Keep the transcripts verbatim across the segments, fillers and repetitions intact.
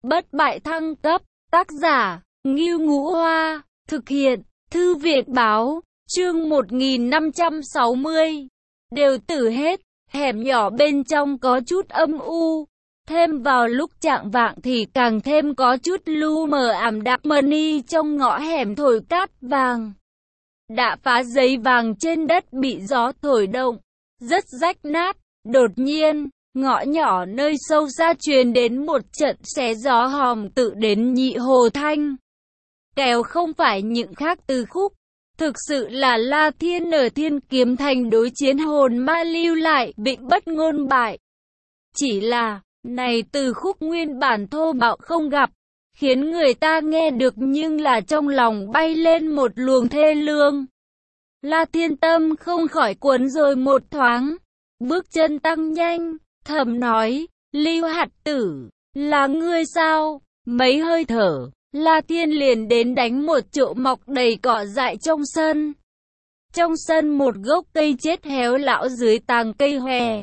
Bất bại thăng cấp, tác giả, Ngưu Ngũ Hoa, thực hiện, Thư viện báo, chương một nghìn năm trăm sáu mươi. Đều tử hết, hẻm nhỏ bên trong có chút âm u, thêm vào lúc chạng vạng thì càng thêm có chút lu mờ ảm đạm. Money trong ngõ hẻm thổi cát vàng, đã phá giấy vàng trên đất bị gió thổi động, rất rách nát. Đột nhiên, ngõ nhỏ nơi sâu xa truyền đến một trận xé gió hòm tự đến Nhị Hồ Thanh. Kéo không phải những khác từ khúc, thực sự là La Thiên ở Thiên Kiếm Thành đối chiến hồn ma lưu lại vịnh bất ngôn bại. Chỉ là, này từ khúc nguyên bản thô bạo không gặp, khiến người ta nghe được nhưng là trong lòng bay lên một luồng thê lương. La Thiên tâm không khỏi cuốn rồi một thoáng, bước chân tăng nhanh, thầm nói, Lưu Hạt Tử, là ngươi sao? Mấy hơi thở, La Thiên liền đến đánh một chỗ mọc đầy cỏ dại trong sân. Trong sân một gốc cây chết héo lão dưới tàng cây hòe.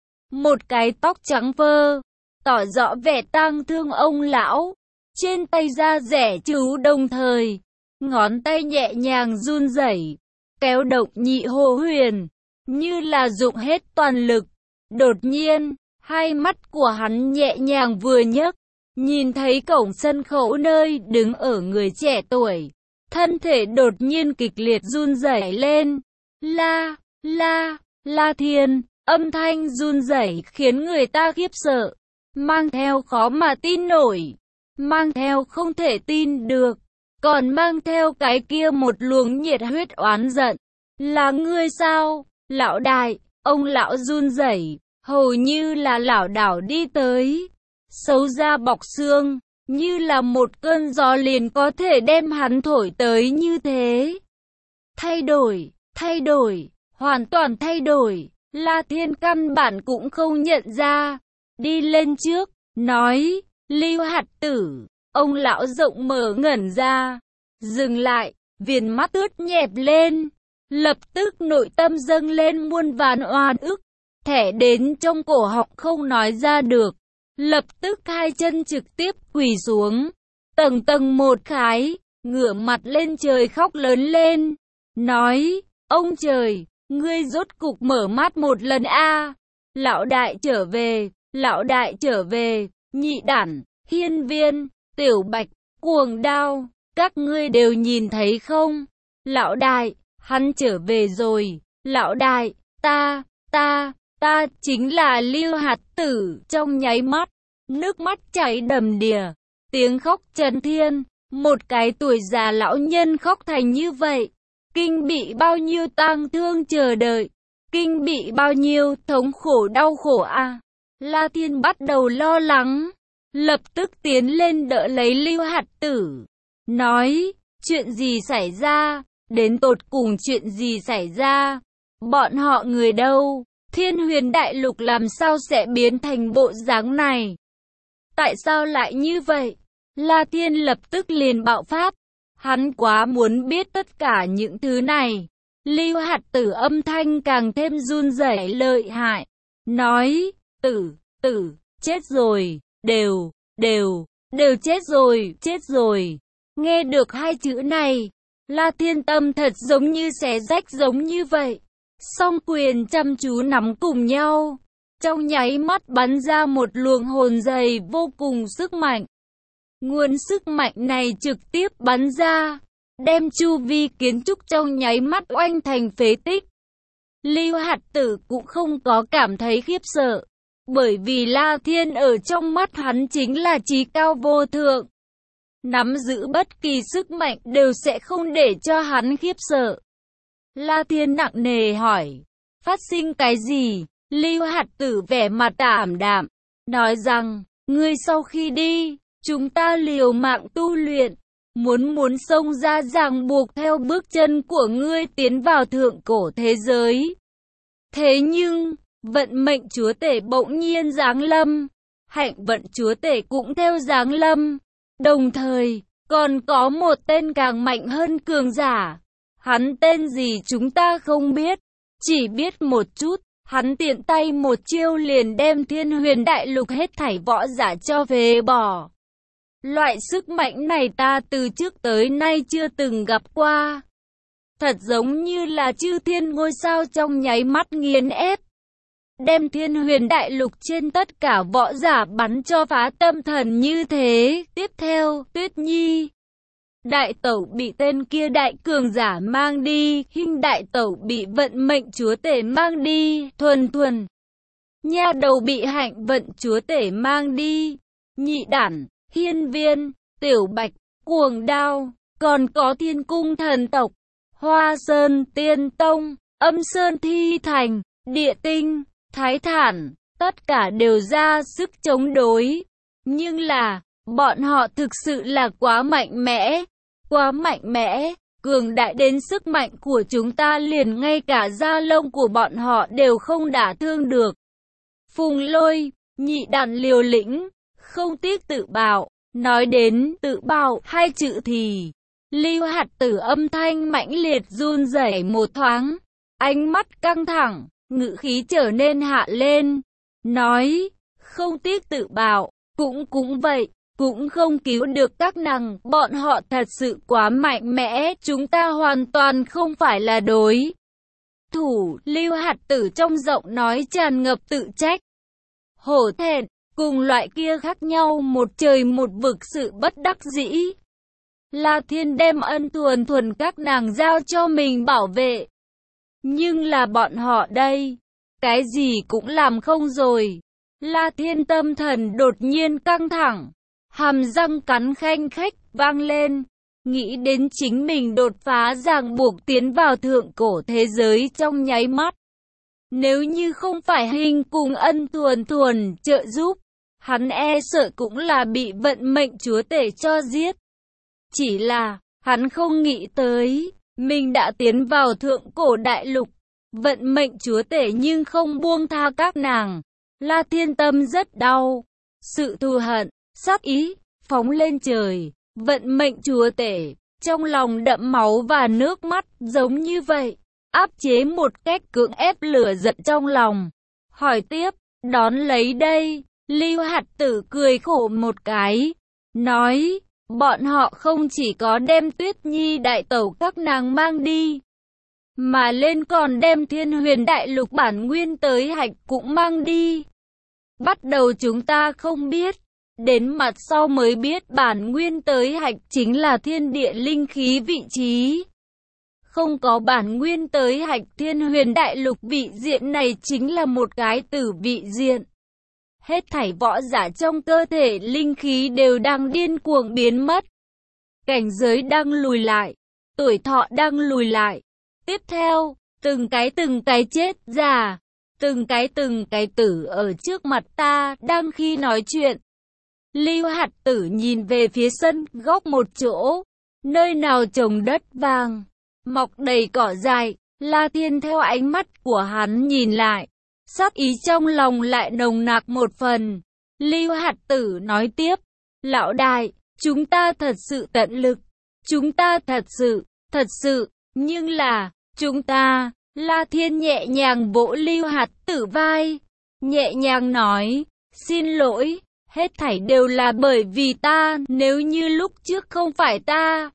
Một cái tóc trắng phơ, tỏ rõ vẻ tang thương ông lão. Trên tay da rẻ chú đồng thời, ngón tay nhẹ nhàng run rẩy, kéo động Nhị Hồ Huyền, như là dụng hết toàn lực. Đột nhiên, hai mắt của hắn nhẹ nhàng vừa nhấc, nhìn thấy cổng sân khấu nơi đứng ở người trẻ tuổi. Thân thể đột nhiên kịch liệt run rẩy lên. La, la, La Thiên, âm thanh run rẩy khiến người ta khiếp sợ, mang theo khó mà tin nổi, mang theo không thể tin được, còn mang theo cái kia một luồng nhiệt huyết oán giận. Là ngươi sao, lão đại? Ông lão run rẩy, hầu như là lảo đảo đi tới, xấu da bọc xương, như là một cơn gió liền có thể đem hắn thổi tới như thế. Thay đổi, thay đổi, hoàn toàn thay đổi. La Thiên căn bản cũng không nhận ra, đi lên trước, nói, Lưu Hạt Tử. Ông lão rộng mở ngẩn ra, dừng lại, viền mắt ướt nhẹp lên, lập tức nội tâm dâng lên muôn vàn oan ức, thẻ đến trong cổ họng không nói ra được, lập tức hai chân trực tiếp quỳ xuống, tầng tầng một khái, ngửa mặt lên trời khóc lớn lên, nói, ông trời, ngươi rốt cục mở mắt một lần a, lão đại trở về, lão đại trở về, Nhị Đản, Hiên Viên, Tiểu Bạch, Cuồng Đao, các ngươi đều nhìn thấy không? Lão đại, hắn trở về rồi, lão đại, ta, ta, ta chính là Lưu Hạt Tử. Trong nháy mắt, nước mắt chảy đầm đìa, tiếng khóc chấn thiên, một cái tuổi già lão nhân khóc thành như vậy, kinh bị bao nhiêu tang thương chờ đợi, kinh bị bao nhiêu thống khổ đau khổ a. À. La Thiên bắt đầu lo lắng, lập tức tiến lên đỡ lấy Lưu Hạt Tử, nói, chuyện gì xảy ra, đến tột cùng chuyện gì xảy ra, bọn họ người đâu, Thiên Huyền Đại Lục làm sao sẽ biến thành bộ dáng này, tại sao lại như vậy? La Thiên lập tức liền bạo phát, hắn quá muốn biết tất cả những thứ này. Lưu Hạt Tử âm thanh càng thêm run rẩy lợi hại, nói, tử, tử, chết rồi, đều, đều, đều chết rồi, chết rồi. Nghe được hai chữ này, La Thiên tâm thật giống như xé rách giống như vậy. Song quyền chăm chú nắm cùng nhau, trong nháy mắt bắn ra một luồng hồn dày vô cùng sức mạnh. Nguồn sức mạnh này trực tiếp bắn ra, đem chu vi kiến trúc trong nháy mắt oanh thành phế tích. Lưu Hạt Tử cũng không có cảm thấy khiếp sợ, bởi vì La Thiên ở trong mắt hắn chính là chí cao vô thượng. Nắm giữ bất kỳ sức mạnh đều sẽ không để cho hắn khiếp sợ. La Thiên nặng nề hỏi, phát sinh cái gì? Lưu Hạt Tử vẻ mặt ảm đạm, nói rằng, ngươi sau khi đi, chúng ta liều mạng tu luyện, muốn muốn xông ra ràng buộc theo bước chân của ngươi tiến vào thượng cổ thế giới. Thế nhưng, vận mệnh chúa tể bỗng nhiên giáng lâm, hạnh vận chúa tể cũng theo giáng lâm, đồng thời, còn có một tên càng mạnh hơn cường giả. Hắn tên gì chúng ta không biết, chỉ biết một chút, hắn tiện tay một chiêu liền đem Thiên Huyền Đại Lục hết thảy võ giả cho phế bỏ. Loại sức mạnh này ta từ trước tới nay chưa từng gặp qua. Thật giống như là chư thiên ngôi sao trong nháy mắt nghiền ép. Đem thiên huyền đại lục trên tất cả võ giả bắn cho phá tâm thần như thế. Tiếp theo, Tuyết Nhi. Đại tẩu bị tên kia đại cường giả mang đi. Hinh đại tẩu bị vận mệnh chúa tể mang đi. Thuần thuần. Nha đầu bị hạnh vận chúa tể mang đi. Nhị đản, hiên viên, tiểu bạch, cuồng đao. Còn có thiên cung thần tộc, Hoa Sơn Tiên Tông, Âm Sơn Thi Thành, Địa Tinh, Thái Thản, tất cả đều ra sức chống đối. Nhưng là, bọn họ thực sự là quá mạnh mẽ, quá mạnh mẽ, cường đại đến sức mạnh của chúng ta liền ngay cả da lông của bọn họ đều không đả thương được. Phùng Lôi, nhị đàn liều lĩnh, không tiếc tự bạo, nói đến tự bạo hai chữ thì Lưu Hạt Tử âm thanh mãnh liệt run rẩy một thoáng, ánh mắt căng thẳng, ngữ khí trở nên hạ lên, nói, không tiếc tự bạo, cũng cũng vậy, cũng không cứu được các nàng, bọn họ thật sự quá mạnh mẽ, chúng ta hoàn toàn không phải là đối thủ. Lưu Hạt Tử trong giọng nói tràn ngập tự trách, hổ thẹn, cùng loại kia khác nhau một trời một vực, sự bất đắc dĩ. La Thiên đem ân thuần thuần các nàng giao cho mình bảo vệ. Nhưng là bọn họ đây, cái gì cũng làm không rồi. La Thiên tâm thần đột nhiên căng thẳng, hàm răng cắn khanh khách vang lên, nghĩ đến chính mình đột phá ràng buộc tiến vào thượng cổ thế giới trong nháy mắt. Nếu như không phải Hình cùng ân thuần thuần trợ giúp, hắn e sợ cũng là bị vận mệnh chúa tể cho giết. Chỉ là, hắn không nghĩ tới, mình đã tiến vào thượng cổ đại lục, vận mệnh chúa tể nhưng không buông tha các nàng. La Thiên tâm rất đau, sự thù hận, sát ý, phóng lên trời, vận mệnh chúa tể, trong lòng đẫm máu và nước mắt, giống như vậy, áp chế một cách cưỡng ép lửa giận trong lòng. Hỏi tiếp, đón lấy đây, Lưu Hạt Tử cười khổ một cái, nói, bọn họ không chỉ có đem Tuyết Nhi đại tẩu các nàng mang đi, mà lên còn đem thiên huyền đại lục bản nguyên tới hạch cũng mang đi. Bắt đầu chúng ta không biết, đến mặt sau mới biết bản nguyên tới hạch chính là thiên địa linh khí vị trí. Không có bản nguyên tới hạch, thiên huyền đại lục vị diện này chính là một cái tử vị diện. Hết thảy võ giả trong cơ thể linh khí đều đang điên cuồng biến mất. Cảnh giới đang lùi lại, tuổi thọ đang lùi lại. Tiếp theo, từng cái từng cái chết già, từng cái từng cái tử ở trước mặt ta. Đang khi nói chuyện, Lưu Hạt Tử nhìn về phía sân góc một chỗ, nơi nào trồng đất vàng, mọc đầy cỏ dại. La Thiên theo ánh mắt của hắn nhìn lại, sát ý trong lòng lại nồng nặc một phần. Lưu Hạt Tử nói tiếp, lão đại, chúng ta thật sự tận lực, chúng ta thật sự, thật sự, nhưng là, chúng ta, La Thiên nhẹ nhàng vỗ Lưu Hạt Tử vai, nhẹ nhàng nói, xin lỗi, hết thảy đều là bởi vì ta, nếu như lúc trước không phải ta,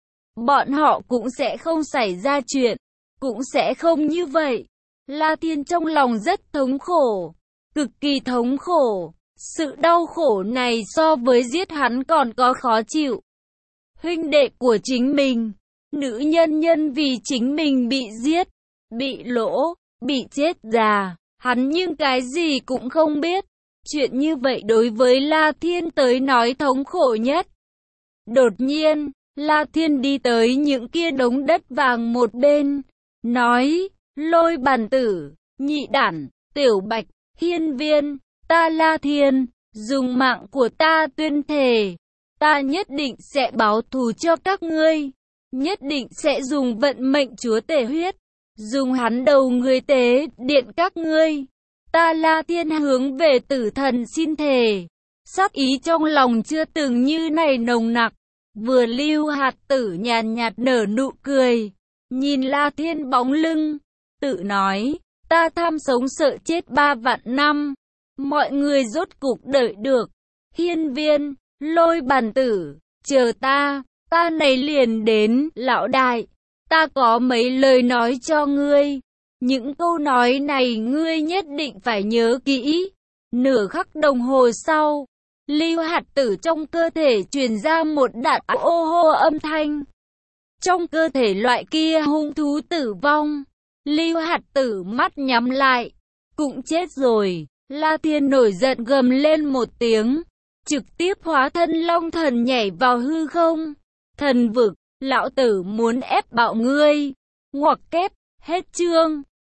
bọn họ cũng sẽ không xảy ra chuyện, cũng sẽ không như vậy. La Thiên trong lòng rất thống khổ, cực kỳ thống khổ, sự đau khổ này so với giết hắn còn có khó chịu. Huynh đệ của chính mình, nữ nhân nhân vì chính mình bị giết, bị lỗ, bị chết già, hắn nhưng cái gì cũng không biết. Chuyện như vậy đối với La Thiên tới nói thống khổ nhất. Đột nhiên, La Thiên đi tới những kia đống đất vàng một bên, nói, Lôi Bàn Tử, Nhị Đản, Tiểu Bạch, Hiên Viên, ta La Thiên, dùng mạng của ta tuyên thề, ta nhất định sẽ báo thù cho các ngươi, nhất định sẽ dùng vận mệnh chúa tể huyết, dùng hắn đầu người tế điện các ngươi. Ta La Thiên hướng về tử thần xin thề. Sát ý trong lòng chưa từng như này nồng nặc. Vừa Lưu Hạt Tử nhàn nhạt nở nụ cười, nhìn La Thiên bóng lưng, tự nói, ta tham sống sợ chết ba vạn năm, mọi người rốt cục đợi được. Hiên Viên, Lôi Bàn Tử, chờ ta, ta này liền đến. Lão đại, ta có mấy lời nói cho ngươi. Những câu nói này ngươi nhất định phải nhớ kỹ. Nửa khắc đồng hồ sau, Lưu Hạt Tử trong cơ thể truyền ra một đạn ô hô âm thanh. Trong cơ thể loại kia hung thú tử vong, Lưu Hạt Tử mắt nhắm lại, cũng chết rồi. La Thiên nổi giận gầm lên một tiếng, trực tiếp hóa thân long thần nhảy vào hư không. Thần vực, lão tử muốn ép bạo ngươi. Ngoặc kép, hết chương.